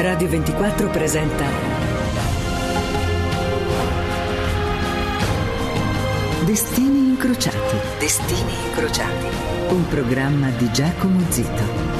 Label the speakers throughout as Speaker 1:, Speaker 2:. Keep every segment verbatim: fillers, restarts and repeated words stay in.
Speaker 1: Radio ventiquattro presenta Destini incrociati. Destini incrociati. Un programma di Giacomo Zito.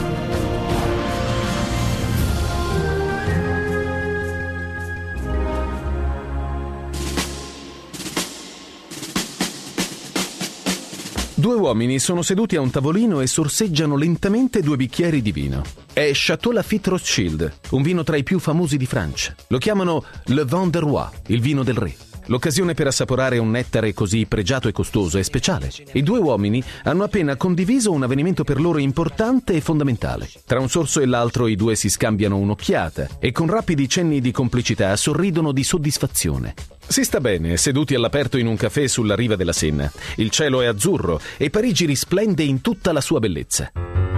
Speaker 2: Due uomini sono seduti a un tavolino e sorseggiano lentamente due bicchieri di vino. È Château Lafite Rothschild, un vino tra i più famosi di Francia. Lo chiamano Le Vin de Roi, il vino del re. L'occasione per assaporare un nettare così pregiato e costoso è speciale. I due uomini hanno appena condiviso un avvenimento per loro importante e fondamentale. Tra un sorso e l'altro i due si scambiano un'occhiata e con rapidi cenni di complicità sorridono di soddisfazione. Si sta bene, seduti all'aperto in un caffè sulla riva della Senna. Il cielo è azzurro e Parigi risplende in tutta la sua bellezza.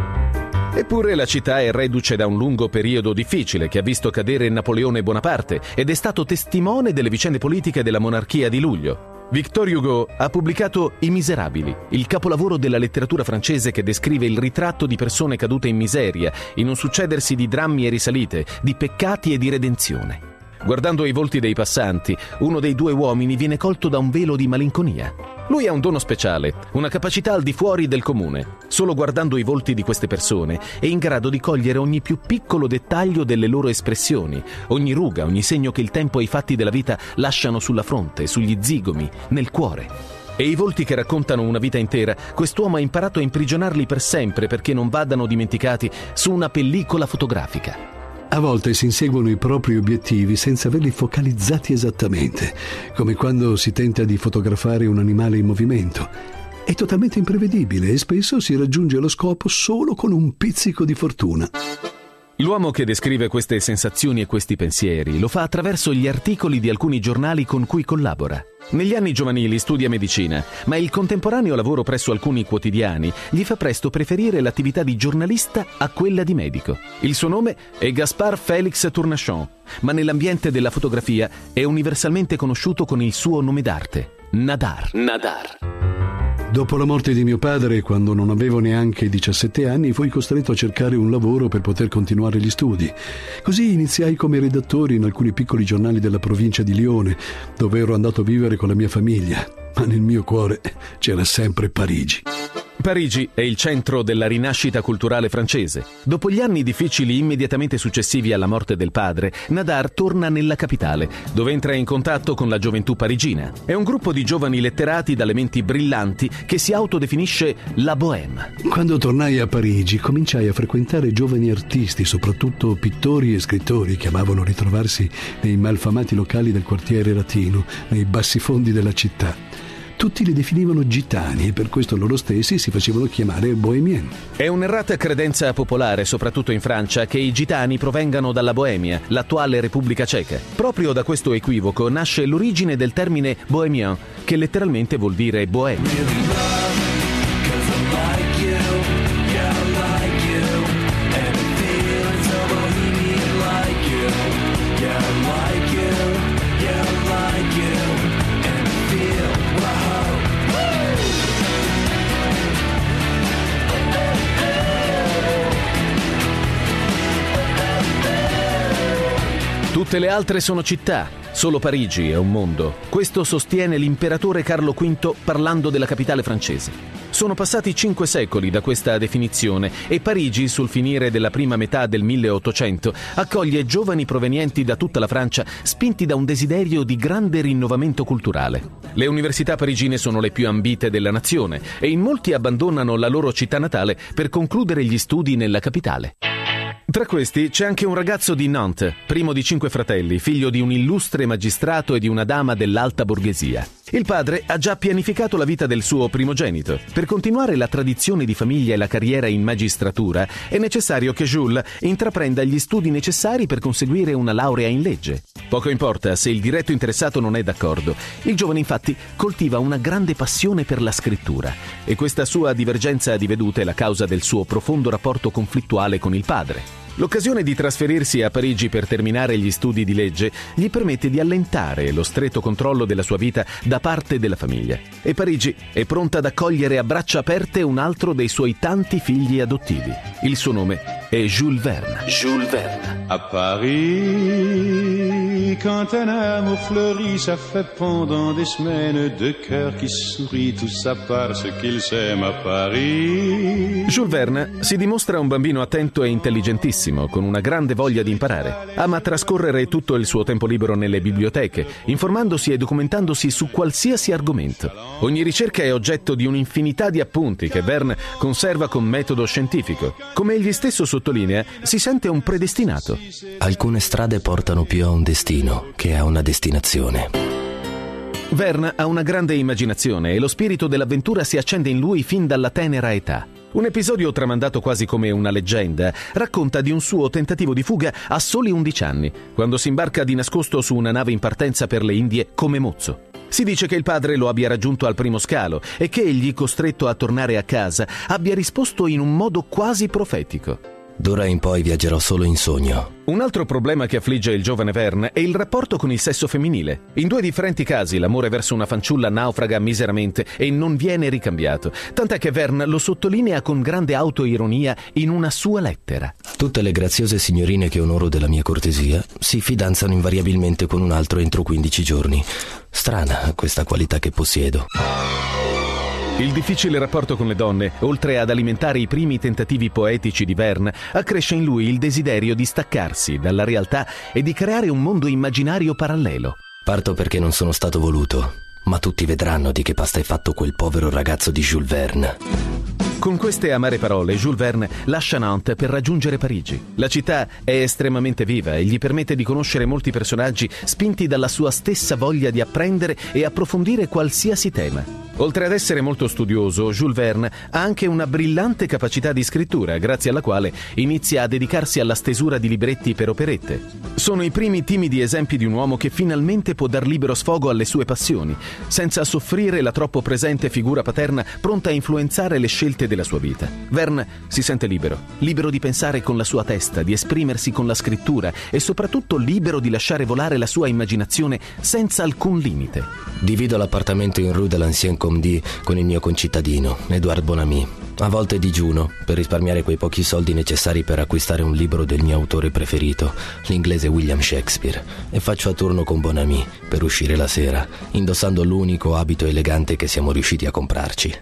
Speaker 2: Eppure la città è reduce da un lungo periodo difficile che ha visto cadere Napoleone Bonaparte ed è stato testimone delle vicende politiche della monarchia di luglio. Victor Hugo ha pubblicato I Miserabili, il capolavoro della letteratura francese che descrive il ritratto di persone cadute in miseria, in un succedersi di drammi e risalite, di peccati e di redenzione. Guardando i volti dei passanti, uno dei due uomini viene colto da un velo di malinconia. Lui ha un dono speciale, una capacità al di fuori del comune. Solo guardando i volti di queste persone è in grado di cogliere ogni più piccolo dettaglio delle loro espressioni, ogni ruga, ogni segno che il tempo e i fatti della vita lasciano sulla fronte, sugli zigomi, nel cuore. E i volti che raccontano una vita intera, quest'uomo ha imparato a imprigionarli per sempre perché non vadano dimenticati su una pellicola fotografica.
Speaker 3: A volte si inseguono i propri obiettivi senza averli focalizzati esattamente, come quando si tenta di fotografare un animale in movimento. È totalmente imprevedibile e spesso si raggiunge lo scopo solo con un pizzico di fortuna.
Speaker 2: L'uomo che descrive queste sensazioni e questi pensieri lo fa attraverso gli articoli di alcuni giornali con cui collabora. Negli anni giovanili studia medicina, ma il contemporaneo lavoro presso alcuni quotidiani gli fa presto preferire l'attività di giornalista a quella di medico. Il suo nome è Gaspard Félix Tournachon, ma nell'ambiente della fotografia è universalmente conosciuto con il suo nome d'arte, Nadar. Nadar.
Speaker 3: Dopo la morte di mio padre, quando non avevo neanche diciassette anni, fui costretto a cercare un lavoro per poter continuare gli studi. Così iniziai come redattore in alcuni piccoli giornali della provincia di Lione, dove ero andato a vivere con la mia famiglia. Ma nel mio cuore c'era sempre Parigi.
Speaker 2: Parigi è il centro della rinascita culturale francese. Dopo gli anni difficili immediatamente successivi alla morte del padre, Nadar torna nella capitale, dove entra in contatto con la gioventù parigina. È un gruppo di giovani letterati dalle menti brillanti che si autodefinisce la Bohème.
Speaker 3: Quando tornai a Parigi, cominciai a frequentare giovani artisti, soprattutto pittori e scrittori, che amavano ritrovarsi nei malfamati locali del quartiere latino, nei bassifondi della città. Tutti li definivano gitani e per questo loro stessi si facevano chiamare bohemien.
Speaker 2: È un'errata credenza popolare, soprattutto in Francia, che i gitani provengano dalla Boemia, l'attuale Repubblica Ceca. Proprio da questo equivoco nasce l'origine del termine bohemien, che letteralmente vuol dire boemio. Tutte le altre sono città, solo Parigi è un mondo. Questo sostiene l'imperatore Carlo V parlando della capitale francese. Sono passati cinque secoli da questa definizione e Parigi, sul finire della prima metà del milleottocento, accoglie giovani provenienti da tutta la Francia spinti da un desiderio di grande rinnovamento culturale. Le università parigine sono le più ambite della nazione e in molti abbandonano la loro città natale per concludere gli studi nella capitale. Tra questi c'è anche un ragazzo di Nantes, primo di cinque fratelli, figlio di un illustre magistrato e di una dama dell'alta borghesia. Il padre ha già pianificato la vita del suo primogenito. Per continuare la tradizione di famiglia e la carriera in magistratura è necessario che Jules intraprenda gli studi necessari per conseguire una laurea in legge. Poco importa se il diretto interessato non è d'accordo. Il giovane infatti coltiva una grande passione per la scrittura e questa sua divergenza di vedute è la causa del suo profondo rapporto conflittuale con il padre. L'occasione di trasferirsi a Parigi per terminare gli studi di legge gli permette di allentare lo stretto controllo della sua vita da parte della famiglia. E Parigi è pronta ad accogliere a braccia aperte un altro dei suoi tanti figli adottivi. Il suo nome è Jules Verne. Jules Verne.
Speaker 4: À Paris, quand un amour fleurit, ça fait pendant des semaines deux cœurs qui sourient, tout ça parce qu'ils s'aiment à Paris.
Speaker 2: Jules Verne si dimostra un bambino attento e intelligentissimo, con una grande voglia di imparare. Ama trascorrere tutto il suo tempo libero nelle biblioteche, informandosi e documentandosi su qualsiasi argomento. Ogni ricerca è oggetto di un'infinità di appunti che Verne conserva con metodo scientifico. Come egli stesso sottolinea, si sente un predestinato.
Speaker 5: Alcune strade portano più a un destino che a una destinazione.
Speaker 2: Verne ha una grande immaginazione e lo spirito dell'avventura si accende in lui fin dalla tenera età. Un episodio tramandato quasi come una leggenda racconta di un suo tentativo di fuga a soli undici anni, quando si imbarca di nascosto su una nave in partenza per le Indie come mozzo. Si dice che il padre lo abbia raggiunto al primo scalo e che egli, costretto a tornare a casa, abbia risposto in un modo quasi profetico:
Speaker 5: D'ora in poi viaggerò solo in sogno.
Speaker 2: Un altro problema che affligge il giovane Verne è il rapporto con il sesso femminile. In due differenti casi l'amore verso una fanciulla naufraga miseramente e non viene ricambiato, tant'è che Verne lo sottolinea con grande autoironia in una sua lettera.
Speaker 5: Tutte le graziose signorine che onoro della mia cortesia si fidanzano invariabilmente con un altro entro quindici giorni. Strana questa qualità che possiedo.
Speaker 2: Il difficile rapporto con le donne, oltre ad alimentare i primi tentativi poetici di Verne, accresce in lui il desiderio di staccarsi dalla realtà e di creare un mondo immaginario parallelo.
Speaker 5: Parto perché non sono stato voluto, ma tutti vedranno di che pasta è fatto quel povero ragazzo di Jules Verne.
Speaker 2: Con queste amare parole, Jules Verne lascia Nantes per raggiungere Parigi. La città è estremamente viva e gli permette di conoscere molti personaggi spinti dalla sua stessa voglia di apprendere e approfondire qualsiasi tema. Oltre ad essere molto studioso, Jules Verne ha anche una brillante capacità di scrittura, grazie alla quale inizia a dedicarsi alla stesura di libretti per operette. Sono i primi timidi esempi di un uomo che finalmente può dar libero sfogo alle sue passioni, senza soffrire la troppo presente figura paterna pronta a influenzare le scelte della sua vita. Verne si sente libero, libero di pensare con la sua testa, di esprimersi con la scrittura e soprattutto libero di lasciare volare la sua immaginazione senza alcun limite.
Speaker 5: Divido l'appartamento in Rue de l'Ancien Comedy con il mio concittadino, Edouard Bonamy. A volte digiuno per risparmiare quei pochi soldi necessari per acquistare un libro del mio autore preferito, l'inglese William Shakespeare, e faccio a turno con Bonamy per uscire la sera, indossando l'unico abito elegante che siamo riusciti a comprarci.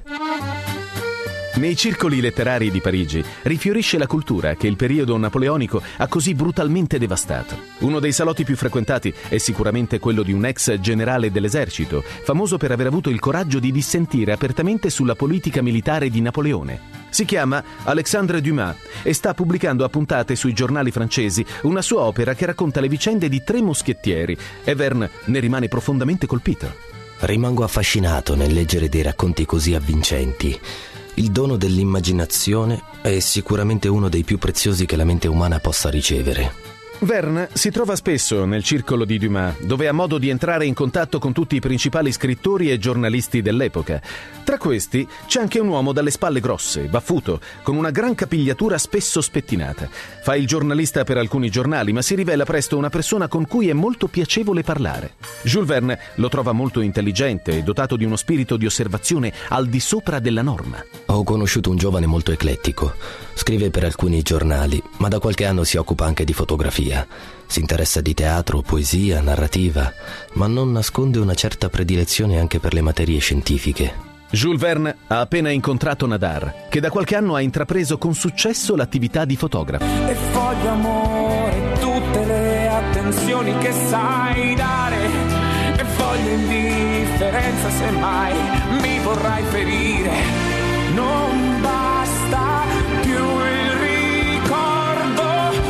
Speaker 2: Nei circoli letterari di Parigi rifiorisce la cultura che il periodo napoleonico ha così brutalmente devastato. Uno dei salotti più frequentati è sicuramente quello di un ex generale dell'esercito, famoso per aver avuto il coraggio di dissentire apertamente sulla politica militare di Napoleone. Si chiama Alexandre Dumas e sta pubblicando a puntate sui giornali francesi una sua opera che racconta le vicende di tre moschettieri, e Verne ne rimane profondamente colpito.
Speaker 5: Rimango affascinato nel leggere dei racconti così avvincenti. Il dono dell'immaginazione è sicuramente uno dei più preziosi che la mente umana possa ricevere.
Speaker 2: Verne si trova spesso nel circolo di Dumas, dove ha modo di entrare in contatto con tutti i principali scrittori e giornalisti dell'epoca. Tra questi c'è anche un uomo dalle spalle grosse, baffuto, con una gran capigliatura spesso spettinata. Fa il giornalista per alcuni giornali, ma si rivela presto una persona con cui è molto piacevole parlare. Jules Verne lo trova molto intelligente e dotato di uno spirito di osservazione al di sopra della norma.
Speaker 5: Ho conosciuto un giovane molto eclettico. Scrive per alcuni giornali, ma da qualche anno si occupa anche di fotografia. Si interessa di teatro, poesia, narrativa, ma non nasconde una certa predilezione anche per le materie scientifiche.
Speaker 2: Jules Verne ha appena incontrato Nadar, che da qualche anno ha intrapreso con successo l'attività di fotografo.
Speaker 6: E voglio amore, tutte le attenzioni che sai dare, e voglio indifferenza se mai mi vorrai ferire. Non basta più il ricordo,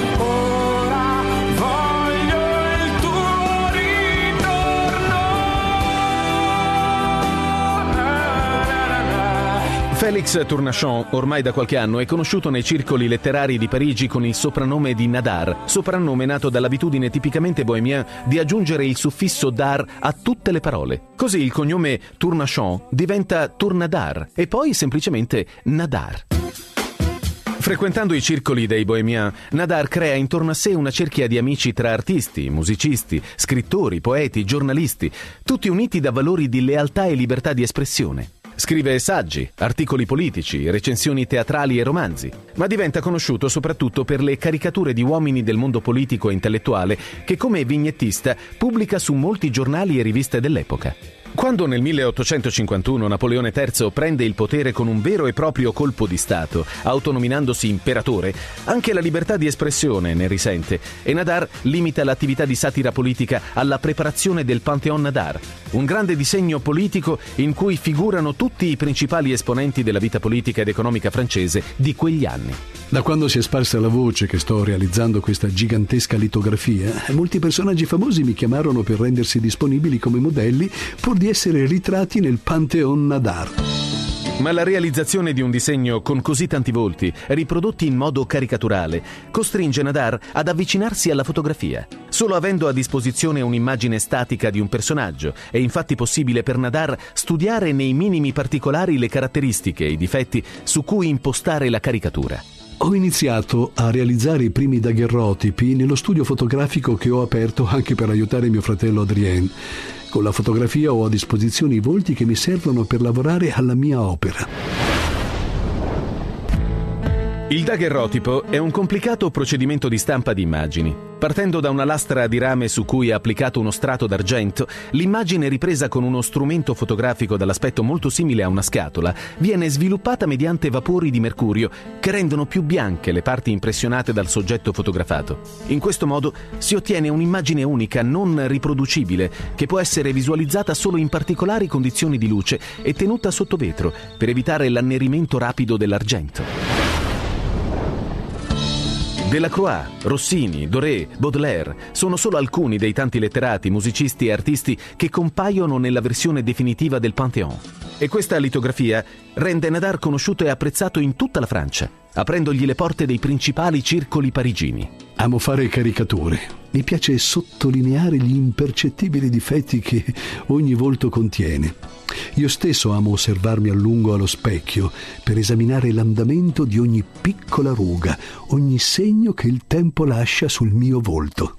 Speaker 6: ora voglio il tuo ritorno.
Speaker 2: Félix Tournachon, ormai da qualche anno, è conosciuto nei circoli letterari di Parigi con il soprannome di Nadar, soprannome nato dall'abitudine tipicamente bohémien di aggiungere il suffisso dar a tutte le parole. Così il cognome Tournachon diventa Tournadar e poi semplicemente Nadar. Frequentando i circoli dei bohémiens, Nadar crea intorno a sé una cerchia di amici tra artisti, musicisti, scrittori, poeti, giornalisti, tutti uniti da valori di lealtà e libertà di espressione. Scrive saggi, articoli politici, recensioni teatrali e romanzi, ma diventa conosciuto soprattutto per le caricature di uomini del mondo politico e intellettuale che come vignettista pubblica su molti giornali e riviste dell'epoca. Quando nel milleottocentocinquantuno Napoleone terzo prende il potere con un vero e proprio colpo di Stato, autonominandosi imperatore, anche la libertà di espressione ne risente e Nadar limita l'attività di satira politica alla preparazione del Panthéon Nadar, un grande disegno politico in cui figurano tutti i principali esponenti della vita politica ed economica francese di quegli anni.
Speaker 3: Da quando si è sparsa la voce che sto realizzando questa gigantesca litografia, molti personaggi famosi mi chiamarono per rendersi disponibili come modelli pur di essere ritratti nel Panthéon Nadar.
Speaker 2: Ma la realizzazione di un disegno con così tanti volti, riprodotti in modo caricaturale, costringe Nadar ad avvicinarsi alla fotografia. Solo avendo a disposizione un'immagine statica di un personaggio, è infatti possibile per Nadar studiare nei minimi particolari le caratteristiche e i difetti su cui impostare la caricatura.
Speaker 3: Ho iniziato a realizzare i primi daguerrotipi nello studio fotografico che ho aperto anche per aiutare mio fratello Adrien. Con la fotografia ho a disposizione i volti che mi servono per lavorare alla mia opera.
Speaker 2: Il daguerrotipo è un complicato procedimento di stampa di immagini. Partendo da una lastra di rame su cui è applicato uno strato d'argento, l'immagine ripresa con uno strumento fotografico dall'aspetto molto simile a una scatola viene sviluppata mediante vapori di mercurio che rendono più bianche le parti impressionate dal soggetto fotografato. In questo modo si ottiene un'immagine unica, non riproducibile, che può essere visualizzata solo in particolari condizioni di luce e tenuta sotto vetro per evitare l'annerimento rapido dell'argento. Delacroix, Rossini, Doré, Baudelaire sono solo alcuni dei tanti letterati, musicisti e artisti che compaiono nella versione definitiva del Panthéon. E questa litografia rende Nadar conosciuto e apprezzato in tutta la Francia, aprendogli le porte dei principali circoli parigini.
Speaker 3: Amo fare caricature. Mi piace sottolineare gli impercettibili difetti che ogni volto contiene. Io stesso amo osservarmi a lungo allo specchio per esaminare l'andamento di ogni piccola ruga, ogni segno che il tempo lascia sul mio volto.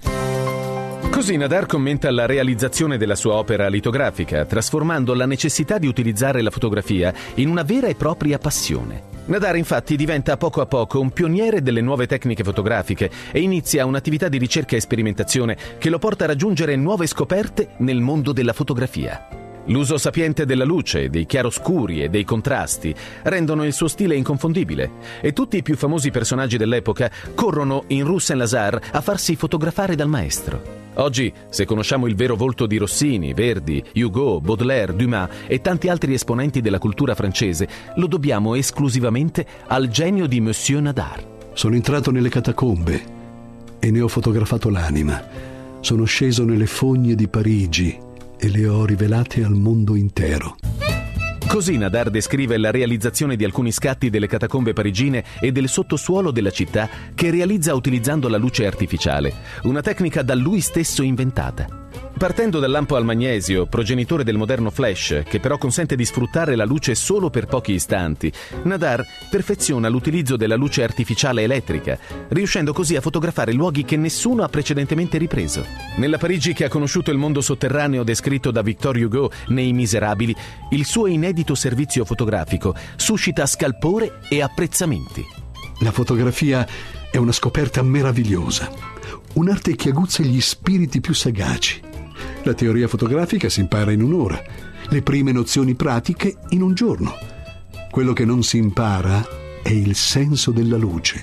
Speaker 2: Così Nadar commenta la realizzazione della sua opera litografica, trasformando la necessità di utilizzare la fotografia in una vera e propria passione. Nadar infatti diventa poco a poco un pioniere delle nuove tecniche fotografiche e inizia un'attività di ricerca e sperimentazione che lo porta a raggiungere nuove scoperte nel mondo della fotografia. L'uso sapiente della luce, dei chiaroscuri e dei contrasti rendono il suo stile inconfondibile e tutti i più famosi personaggi dell'epoca corrono in Rue Saint-Lazare a farsi fotografare dal maestro. Oggi, se conosciamo il vero volto di Rossini, Verdi, Hugo, Baudelaire, Dumas e tanti altri esponenti della cultura francese, lo dobbiamo esclusivamente al genio di Monsieur Nadar.
Speaker 3: Sono entrato nelle catacombe e ne ho fotografato l'anima. Sono sceso nelle fogne di Parigi e le ho rivelate al mondo intero.
Speaker 2: Così Nadar descrive la realizzazione di alcuni scatti delle catacombe parigine e del sottosuolo della città che realizza utilizzando la luce artificiale, una tecnica da lui stesso inventata. Partendo dal lampo al magnesio, progenitore del moderno flash, che però consente di sfruttare la luce solo per pochi istanti, Nadar perfeziona l'utilizzo della luce artificiale elettrica, riuscendo così a fotografare luoghi che nessuno ha precedentemente ripreso. Nella Parigi che ha conosciuto il mondo sotterraneo descritto da Victor Hugo nei Miserabili, il suo inedito servizio fotografico suscita scalpore e apprezzamenti.
Speaker 3: La fotografia è una scoperta meravigliosa, un'arte che aguzza gli spiriti più sagaci. La teoria fotografica si impara in un'ora, le prime nozioni pratiche in un giorno. Quello che non si impara è il senso della luce.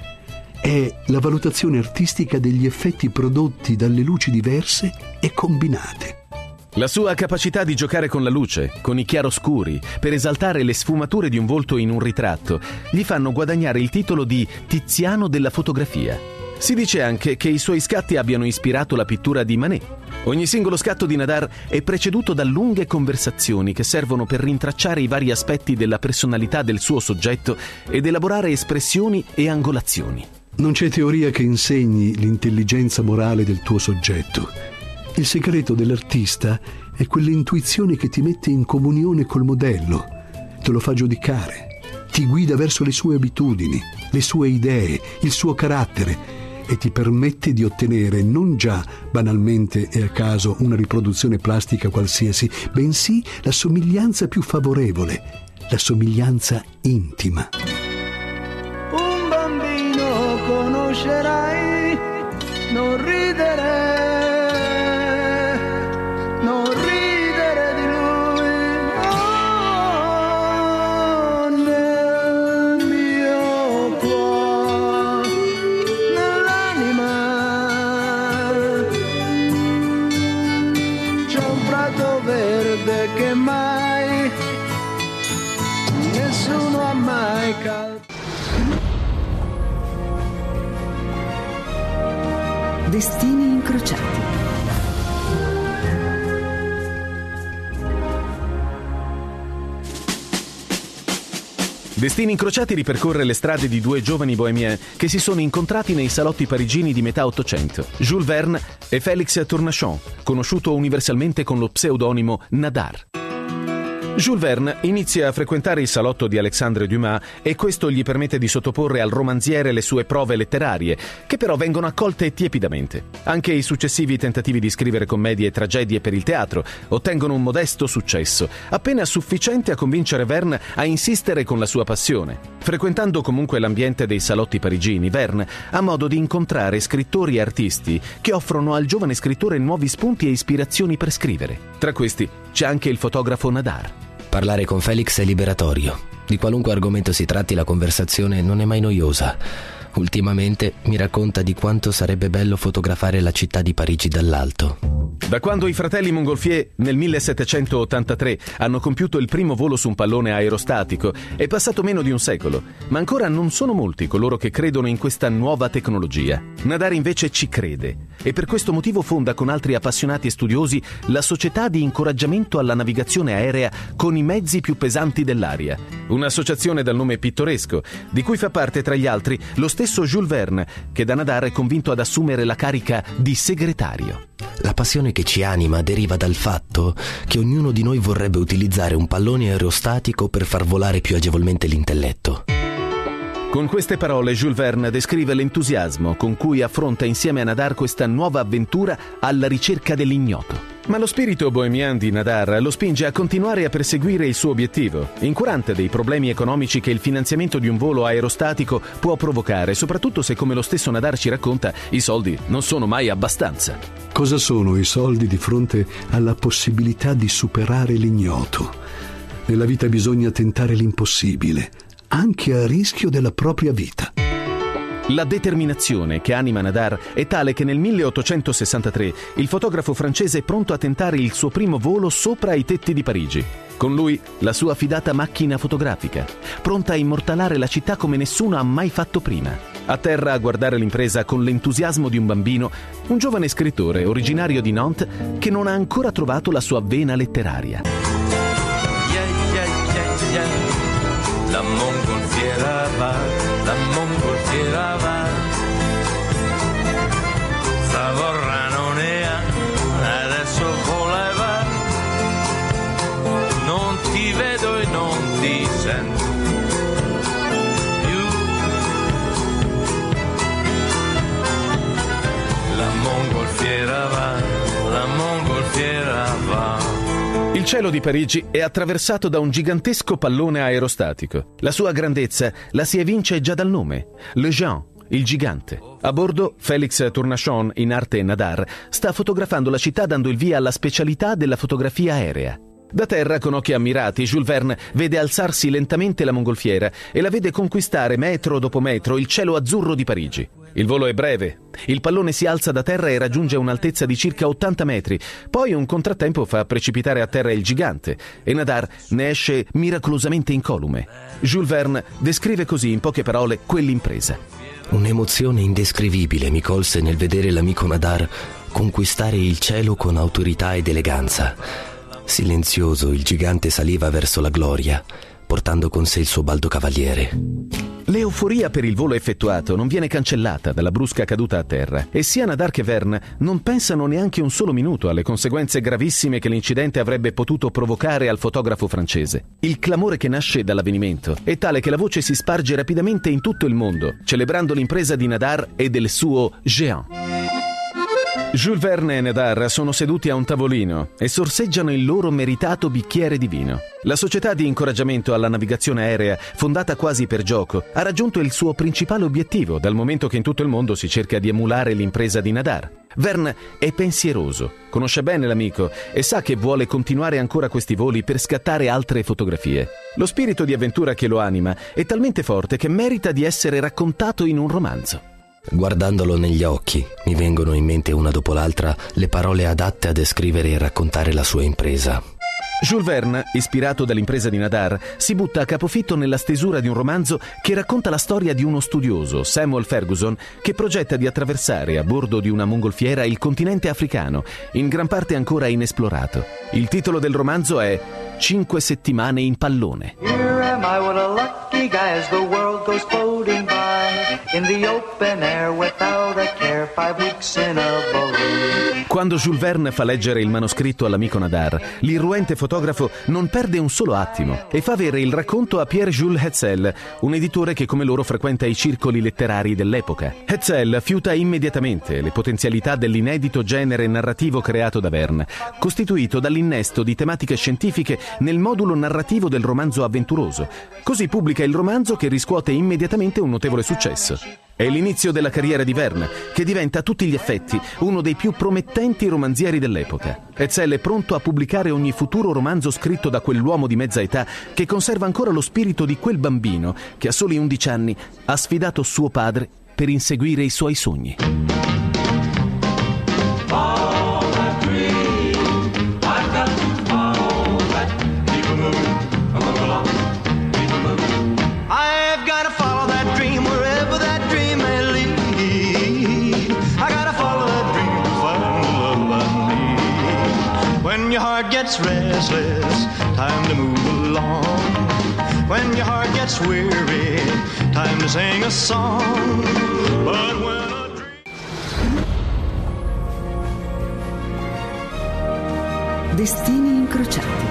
Speaker 3: È la valutazione artistica degli effetti prodotti dalle luci diverse e combinate.
Speaker 2: La sua capacità di giocare con la luce, con i chiaroscuri, per esaltare le sfumature di un volto in un ritratto, gli fanno guadagnare il titolo di Tiziano della fotografia. Si dice anche che i suoi scatti abbiano ispirato la pittura di Manet. Ogni singolo scatto di Nadar è preceduto da lunghe conversazioni che servono per rintracciare i vari aspetti della personalità del suo soggetto ed elaborare espressioni e angolazioni.
Speaker 3: Non c'è teoria che insegni l'intelligenza morale del tuo soggetto. Il segreto dell'artista è quell'intuizione che ti mette in comunione col modello, te lo fa giudicare, ti guida verso le sue abitudini, le sue idee, il suo carattere e ti permette di ottenere non già banalmente e a caso una riproduzione plastica qualsiasi, bensì la somiglianza più favorevole, la somiglianza intima.
Speaker 7: Un bambino conoscerai, non ridere, non ridere di lui, oh, nel mio cuore, nell'anima, c'è un prato verde che mai nessuno ha mai calcato.
Speaker 1: Destini incrociati.
Speaker 2: Destini incrociati ripercorre le strade di due giovani bohemiens che si sono incontrati nei salotti parigini di metà Ottocento, Jules Verne e Félix Tournachon, conosciuto universalmente con lo pseudonimo Nadar. Jules Verne inizia a frequentare il salotto di Alexandre Dumas e questo gli permette di sottoporre al romanziere le sue prove letterarie, che però vengono accolte tiepidamente. Anche i successivi tentativi di scrivere commedie e tragedie per il teatro ottengono un modesto successo, appena sufficiente a convincere Verne a insistere con la sua passione. Frequentando comunque l'ambiente dei salotti parigini, Verne ha modo di incontrare scrittori e artisti che offrono al giovane scrittore nuovi spunti e ispirazioni per scrivere. Tra questi c'è anche il fotografo Nadar.
Speaker 5: Parlare con Felix è liberatorio. Di qualunque argomento si tratti, la conversazione non è mai noiosa. Ultimamente mi racconta di quanto sarebbe bello fotografare la città di Parigi dall'alto.
Speaker 2: Da quando i fratelli Montgolfier nel millesettecentottantatré hanno compiuto il primo volo su un pallone aerostatico è passato meno di un secolo, ma ancora non sono molti coloro che credono in questa nuova tecnologia. Nadar invece ci crede e per questo motivo fonda con altri appassionati e studiosi la Società di incoraggiamento alla navigazione aerea con i mezzi più pesanti dell'aria, un'associazione dal nome pittoresco, di cui fa parte tra gli altri lo stesso Jules Verne, che da Nadar è convinto ad assumere la carica di segretario.
Speaker 5: La passione che ci anima deriva dal fatto che ognuno di noi vorrebbe utilizzare un pallone aerostatico per far volare più agevolmente l'intelletto.
Speaker 2: Con queste parole Jules Verne descrive l'entusiasmo con cui affronta insieme a Nadar questa nuova avventura alla ricerca dell'ignoto. Ma lo spirito bohemien di Nadar lo spinge a continuare a perseguire il suo obiettivo, incurante dei problemi economici che il finanziamento di un volo aerostatico può provocare, soprattutto se, come lo stesso Nadar ci racconta, i soldi non sono mai abbastanza.
Speaker 3: Cosa sono i soldi di fronte alla possibilità di superare l'ignoto? Nella vita bisogna tentare l'impossibile, anche a rischio della propria vita.
Speaker 2: La determinazione che anima Nadar è tale che nel milleottocentosessantatré il fotografo francese è pronto a tentare il suo primo volo sopra i tetti di Parigi. Con lui la sua affidata macchina fotografica, pronta a immortalare la città come nessuno ha mai fatto prima. A terra a guardare l'impresa con l'entusiasmo di un bambino, un giovane scrittore originario di Nantes che non ha ancora trovato la sua vena letteraria.
Speaker 8: Yeah, yeah, yeah, yeah. La mongolfiera va, la mongolfiera va, Savorra non è, adesso vola e va, non ti vedo e non ti sento più, la mongolfiera va, la mongolfiera va.
Speaker 2: Il cielo di Parigi è attraversato da un gigantesco pallone aerostatico. La sua grandezza la si evince già dal nome, Le Géant, il gigante. A bordo, Félix Tournachon, in arte Nadar, sta fotografando la città dando il via alla specialità della fotografia aerea. Da terra, con occhi ammirati, Jules Verne vede alzarsi lentamente la mongolfiera e la vede conquistare metro dopo metro il cielo azzurro di Parigi. Il volo è breve. Il pallone si alza da terra e raggiunge un'altezza di circa ottanta metri. Poi un contrattempo fa precipitare a terra il gigante e Nadar ne esce miracolosamente incolume. Jules Verne descrive così in poche parole quell'impresa.
Speaker 5: Un'emozione indescrivibile mi colse nel vedere l'amico Nadar conquistare il cielo con autorità ed eleganza. Silenzioso, il gigante saliva verso la gloria, portando con sé il suo baldo cavaliere.
Speaker 2: L'euforia per il volo effettuato non viene cancellata dalla brusca caduta a terra e sia Nadar che Verne non pensano neanche un solo minuto alle conseguenze gravissime che l'incidente avrebbe potuto provocare al fotografo francese. Il clamore che nasce dall'avvenimento è tale che la voce si sparge rapidamente in tutto il mondo, celebrando l'impresa di Nadar e del suo Géant. Jules Verne e Nadar sono seduti a un tavolino e sorseggiano il loro meritato bicchiere di vino. La società di incoraggiamento alla navigazione aerea, fondata quasi per gioco, ha raggiunto il suo principale obiettivo, dal momento che in tutto il mondo si cerca di emulare l'impresa di Nadar. Verne è pensieroso, conosce bene l'amico e sa che vuole continuare ancora questi voli per scattare altre fotografie. Lo spirito di avventura che lo anima è talmente forte che merita di essere raccontato in un romanzo.
Speaker 5: Guardandolo negli occhi, mi vengono in mente una dopo l'altra le parole adatte a descrivere e raccontare la sua impresa.
Speaker 2: Jules Verne, ispirato dall'impresa di Nadar, si butta a capofitto nella stesura di un romanzo che racconta la storia di uno studioso, Samuel Ferguson, che progetta di attraversare a bordo di una mongolfiera il continente africano, in gran parte ancora inesplorato. Il titolo del romanzo è Cinque settimane in pallone.
Speaker 7: Here am I, what a lucky guy, as the world goes floating by, in the open air without a care, five weeks in a balloon.
Speaker 2: Quando Jules Verne fa leggere il manoscritto all'amico Nadar, l'irruente fotografo non perde un solo attimo e fa avere il racconto a Pierre-Jules Hetzel, un editore che come loro frequenta i circoli letterari dell'epoca. Hetzel fiuta immediatamente le potenzialità dell'inedito genere narrativo creato da Verne, costituito dall'innesto di tematiche scientifiche nel modulo narrativo del romanzo avventuroso. Così pubblica il romanzo che riscuote immediatamente un notevole successo. È l'inizio della carriera di Verne, che diventa a tutti gli effetti uno dei più promettenti romanzieri dell'epoca. Hetzel è pronto a pubblicare ogni futuro romanzo scritto da quell'uomo di mezza età che conserva ancora lo spirito di quel bambino che a soli undici anni ha sfidato suo padre per inseguire i suoi sogni.
Speaker 4: When your heart gets restless, time to move along. When your heart gets weary, time to sing a song. But when a dream...
Speaker 1: Destini incrociati.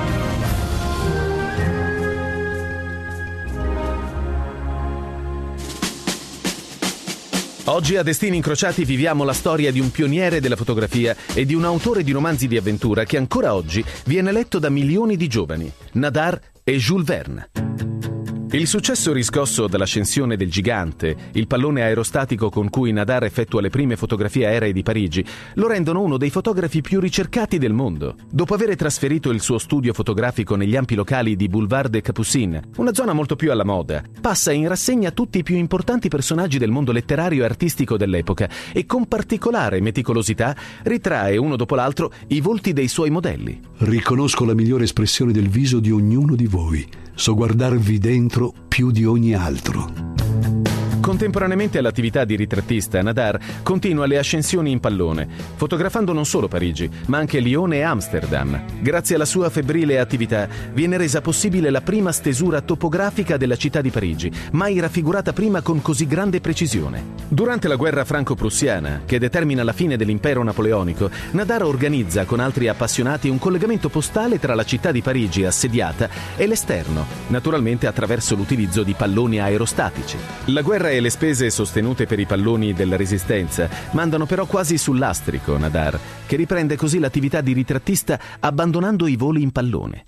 Speaker 2: Oggi a Destini Incrociati viviamo la storia di un pioniere della fotografia e di un autore di romanzi di avventura che ancora oggi viene letto da milioni di giovani, Nadar e Jules Verne. Il successo riscosso dall'ascensione del gigante, il pallone aerostatico con cui Nadar effettua le prime fotografie aeree di Parigi, lo rendono uno dei fotografi più ricercati del mondo. Dopo aver trasferito il suo studio fotografico negli ampi locali di Boulevard des Capucines, una zona molto più alla moda, passa in rassegna tutti i più importanti personaggi del mondo letterario e artistico dell'epoca e con particolare meticolosità ritrae uno dopo l'altro i volti dei suoi modelli.
Speaker 3: Riconosco la migliore espressione del viso di ognuno di voi. So guardarvi dentro più di ogni altro.
Speaker 2: Contemporaneamente all'attività di ritrattista, Nadar continua le ascensioni in pallone, fotografando non solo Parigi, ma anche Lione e Amsterdam. Grazie alla sua febbrile attività viene resa possibile la prima stesura topografica della città di Parigi, mai raffigurata prima con così grande precisione. Durante la guerra franco-prussiana, che determina la fine dell'impero napoleonico, Nadar organizza con altri appassionati un collegamento postale tra la città di Parigi assediata e l'esterno, naturalmente attraverso l'utilizzo di palloni aerostatici. La guerra e le spese sostenute per i palloni della Resistenza mandano però quasi sul lastrico Nadar, che riprende così l'attività di ritrattista abbandonando i voli in pallone.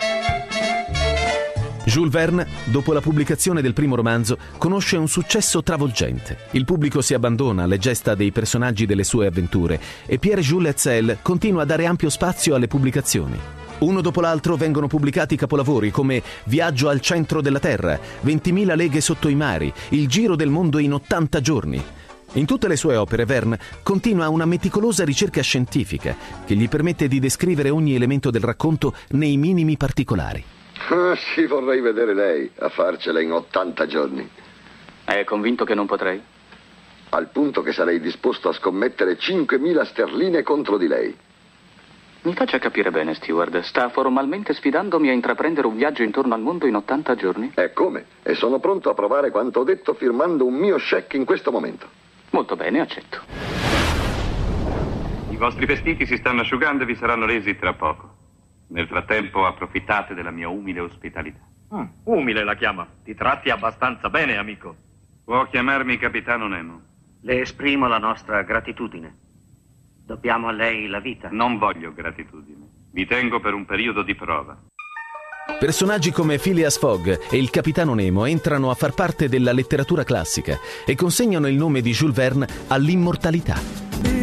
Speaker 2: Jules Verne, dopo la pubblicazione del primo romanzo, conosce un successo travolgente. Il pubblico si abbandona alle gesta dei personaggi delle sue avventure e Pierre-Jules Hetzel continua a dare ampio spazio alle pubblicazioni. Uno dopo l'altro vengono pubblicati capolavori come Viaggio al centro della Terra, ventimila leghe sotto i mari, Il giro del mondo in ottanta giorni. In tutte le sue opere Verne continua una meticolosa ricerca scientifica che gli permette di descrivere ogni elemento del racconto nei minimi particolari.
Speaker 9: Ah, sì, vorrei vedere lei a farcela in ottanta giorni.
Speaker 10: È convinto che non potrei?
Speaker 9: Al punto che sarei disposto a scommettere cinquemila sterline contro di lei.
Speaker 10: Mi faccia capire bene, Steward. Sta formalmente sfidandomi a intraprendere un viaggio intorno al mondo in ottanta giorni?
Speaker 9: E come? E sono pronto a provare quanto ho detto firmando un mio check in questo momento.
Speaker 10: Molto bene, accetto.
Speaker 11: I vostri vestiti si stanno asciugando e vi saranno resi tra poco. Nel frattempo approfittate della mia umile ospitalità.
Speaker 12: Mm, umile la chiama. Ti tratti abbastanza bene, amico.
Speaker 11: Può chiamarmi Capitano Nemo.
Speaker 13: Le esprimo la nostra gratitudine. Dobbiamo a lei la vita.
Speaker 11: Non voglio gratitudine. Vi tengo per un periodo di prova.
Speaker 2: Personaggi come Phileas Fogg e il Capitano Nemo entrano a far parte della letteratura classica e consegnano il nome di Jules Verne all'immortalità.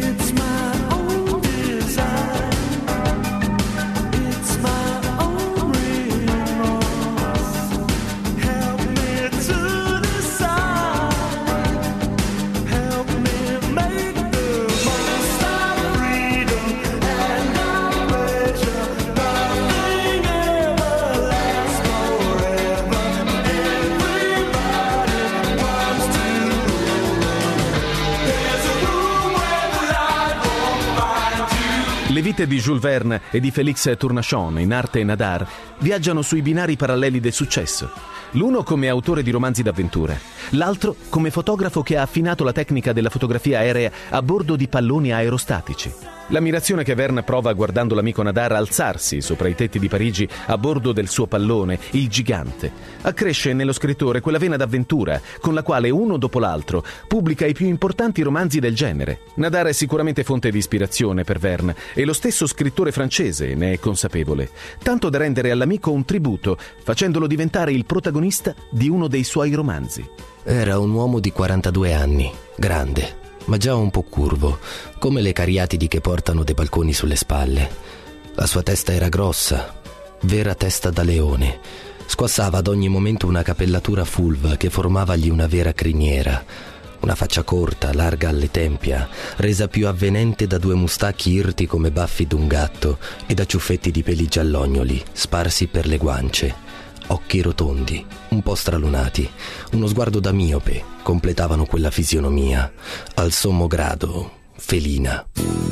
Speaker 2: Le vite di Jules Verne e di Félix Tournachon in Arte e Nadar viaggiano sui binari paralleli del successo. L'uno come autore di romanzi d'avventura, l'altro come fotografo che ha affinato la tecnica della fotografia aerea a bordo di palloni aerostatici. L'ammirazione che Verne prova guardando l'amico Nadar alzarsi sopra i tetti di Parigi a bordo del suo pallone, il Gigante, accresce nello scrittore quella vena d'avventura con la quale uno dopo l'altro pubblica i più importanti romanzi del genere. Nadar è sicuramente fonte di ispirazione per Verne e lo stesso scrittore francese ne è consapevole, tanto da rendere all'amico un tributo, facendolo diventare il protagonista di uno dei suoi romanzi.
Speaker 5: Era un uomo di quarantadue anni, grande, ma già un po' curvo, come le cariatidi che portano dei balconi sulle spalle. La sua testa era grossa, vera testa da leone. Squassava ad ogni momento una capellatura fulva che formavagli una vera criniera. Una faccia corta, larga alle tempia, resa più avvenente da due mustacchi irti come baffi d'un gatto e da ciuffetti di peli giallognoli sparsi per le guance. Occhi rotondi, un po' stralunati, uno sguardo da miope completavano quella fisionomia, al sommo grado felina.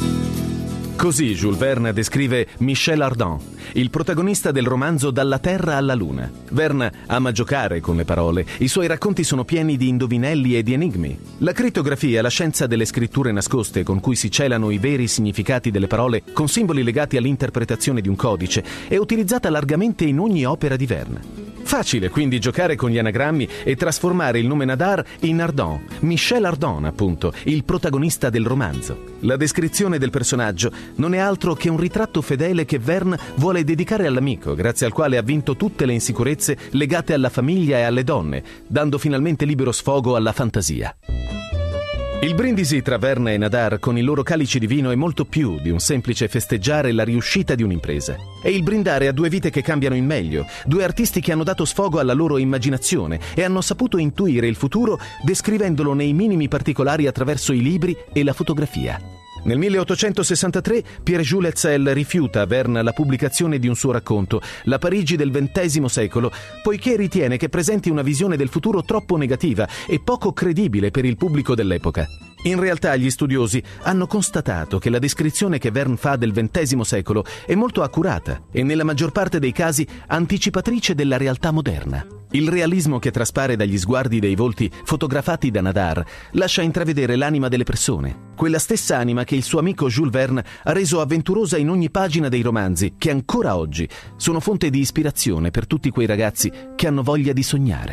Speaker 2: Così Jules Verne descrive Michel Ardan, il protagonista del romanzo Dalla Terra alla Luna. Verne ama giocare con le parole, i suoi racconti sono pieni di indovinelli e di enigmi. La crittografia, la scienza delle scritture nascoste con cui si celano i veri significati delle parole con simboli legati all'interpretazione di un codice, è utilizzata largamente in ogni opera di Verne. Facile quindi giocare con gli anagrammi e trasformare il nome Nadar in Ardan, Michel Ardan appunto, il protagonista del romanzo. La descrizione del personaggio non è altro che un ritratto fedele che Verne vuole dedicare all'amico, grazie al quale ha vinto tutte le insicurezze legate alla famiglia e alle donne, dando finalmente libero sfogo alla fantasia. Il brindisi tra Verne e Nadar con i loro calici di vino è molto più di un semplice festeggiare la riuscita di un'impresa. È il brindare a due vite che cambiano in meglio, due artisti che hanno dato sfogo alla loro immaginazione e hanno saputo intuire il futuro descrivendolo nei minimi particolari attraverso i libri e la fotografia. Nel milleottocentosessantatré Pierre-Jules Hetzel rifiuta a Verne la pubblicazione di un suo racconto, La Parigi del ventesimo secolo, poiché ritiene che presenti una visione del futuro troppo negativa e poco credibile per il pubblico dell'epoca. In realtà gli studiosi hanno constatato che la descrizione che Verne fa del ventesimo secolo è molto accurata e nella maggior parte dei casi anticipatrice della realtà moderna. Il realismo che traspare dagli sguardi dei volti fotografati da Nadar lascia intravedere l'anima delle persone, quella stessa anima che il suo amico Jules Verne ha reso avventurosa in ogni pagina dei romanzi, che ancora oggi sono fonte di ispirazione per tutti quei ragazzi che hanno voglia di sognare.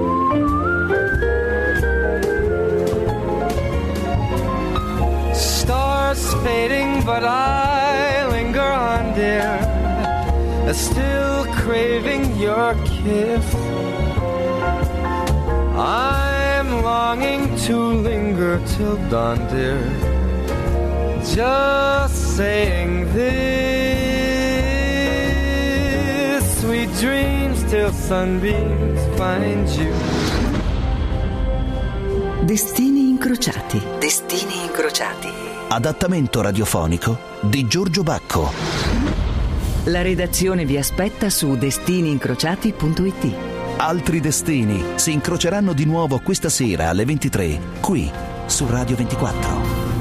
Speaker 6: Stars fading, but I linger on, dear, still craving your kiss. I'm longing to linger till dawn, dear, just saying this. Sweet dreams till sunbeams find you.
Speaker 1: Destini incrociati. Destini incrociati.
Speaker 14: Adattamento radiofonico di Giorgio Bacco.
Speaker 1: La redazione vi aspetta su destini incrociati punto it.
Speaker 14: Altri destini si incroceranno di nuovo questa sera alle ventitré, qui su Radio ventiquattro.